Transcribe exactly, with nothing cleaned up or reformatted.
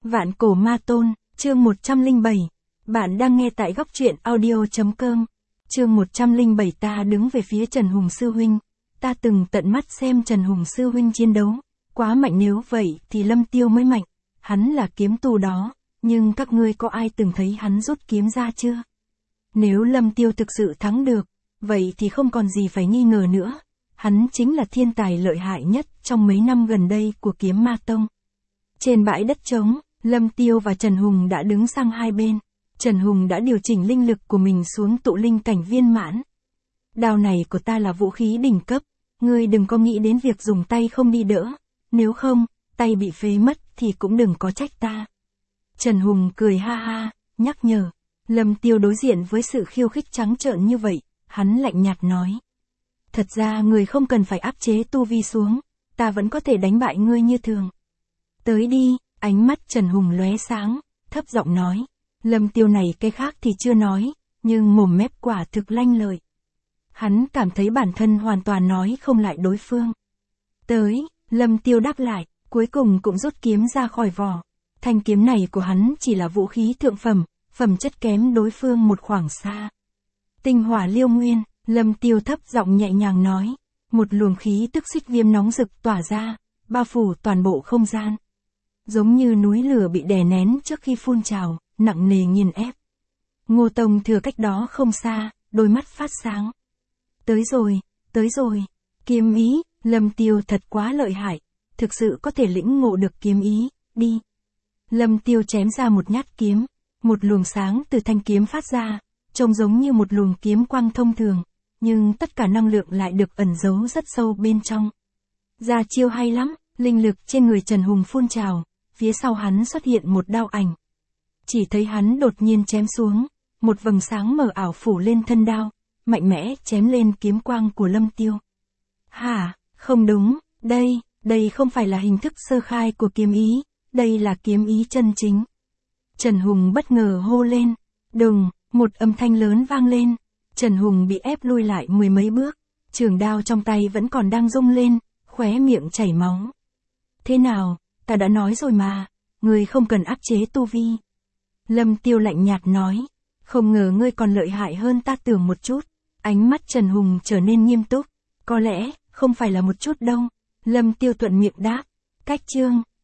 Vạn cổ ma tôn, chương một trăm lẻ bảy. Bạn đang nghe tại góc truyện audio.com. Chương một trăm lẻ bảy. Ta đứng về phía Trần Hùng sư huynh. Ta từng tận mắt xem Trần Hùng sư huynh chiến đấu. Quá mạnh, nếu vậy thì Lâm Tiêu mới mạnh. Hắn là kiếm tù đó, nhưng các ngươi có ai từng thấy hắn rút kiếm ra chưa? Nếu Lâm Tiêu thực sự thắng được, vậy thì không còn gì phải nghi ngờ nữa. Hắn chính là thiên tài lợi hại nhất trong mấy năm gần đây của kiếm ma tông. Trên bãi đất trống, Lâm Tiêu và Trần Hùng đã đứng sang hai bên. Trần Hùng đã điều chỉnh linh lực của mình xuống tụ linh cảnh viên mãn. Đao này của ta là vũ khí đỉnh cấp, ngươi đừng có nghĩ đến việc dùng tay không đi đỡ, nếu không, tay bị phế mất thì cũng đừng có trách ta. Trần Hùng cười ha ha, nhắc nhở. Lâm Tiêu đối diện với sự khiêu khích trắng trợn như vậy, hắn lạnh nhạt nói. Thật ra người không cần phải áp chế tu vi xuống, ta vẫn có thể đánh bại ngươi như thường. Tới đi, ánh mắt Trần Hùng lóe sáng, thấp giọng nói. Lâm Tiêu này cái khác thì chưa nói, nhưng mồm mép quả thực lanh lợi. Hắn cảm thấy bản thân hoàn toàn nói không lại đối phương. Tới, Lâm Tiêu đáp lại, cuối cùng cũng rút kiếm ra khỏi vỏ. Thanh kiếm này của hắn chỉ là vũ khí thượng phẩm, phẩm chất kém đối phương một khoảng xa. Tinh hỏa liêu nguyên, Lâm Tiêu thấp giọng nhẹ nhàng nói. Một luồng khí tức xích viêm nóng rực tỏa ra, bao phủ toàn bộ không gian. Giống như núi lửa bị đè nén trước khi phun trào, nặng nề nghiền ép. Ngô Tông Thừa cách đó không xa, đôi mắt phát sáng. Tới rồi, tới rồi, kiếm ý, Lâm Tiêu thật quá lợi hại, thực sự có thể lĩnh ngộ được kiếm ý, đi. Lâm Tiêu chém ra một nhát kiếm, một luồng sáng từ thanh kiếm phát ra, trông giống như một luồng kiếm quang thông thường, nhưng tất cả năng lượng lại được ẩn giấu rất sâu bên trong. Ra chiêu hay lắm, linh lực trên người Trần Hùng phun trào, phía sau hắn xuất hiện một đao ảnh. Chỉ thấy hắn đột nhiên chém xuống, một vầng sáng mờ ảo phủ lên thân đao, mạnh mẽ chém lên kiếm quang của Lâm Tiêu. Hả, không đúng, đây, đây không phải là hình thức sơ khai của kiếm ý, đây là kiếm ý chân chính. Trần Hùng bất ngờ hô lên, đùng, một âm thanh lớn vang lên, Trần Hùng bị ép lui lại mười mấy bước, trường đao trong tay vẫn còn đang rung lên, khóe miệng chảy máu. Thế nào, ta đã nói rồi mà, ngươi không cần áp chế tu vi. Lâm Tiêu lạnh nhạt nói, không ngờ ngươi còn lợi hại hơn ta tưởng một chút. Ánh mắt Trần Hùng trở nên nghiêm túc, có lẽ, không phải là một chút đâu. Lâm Tiêu thuận miệng đáp, cách chương.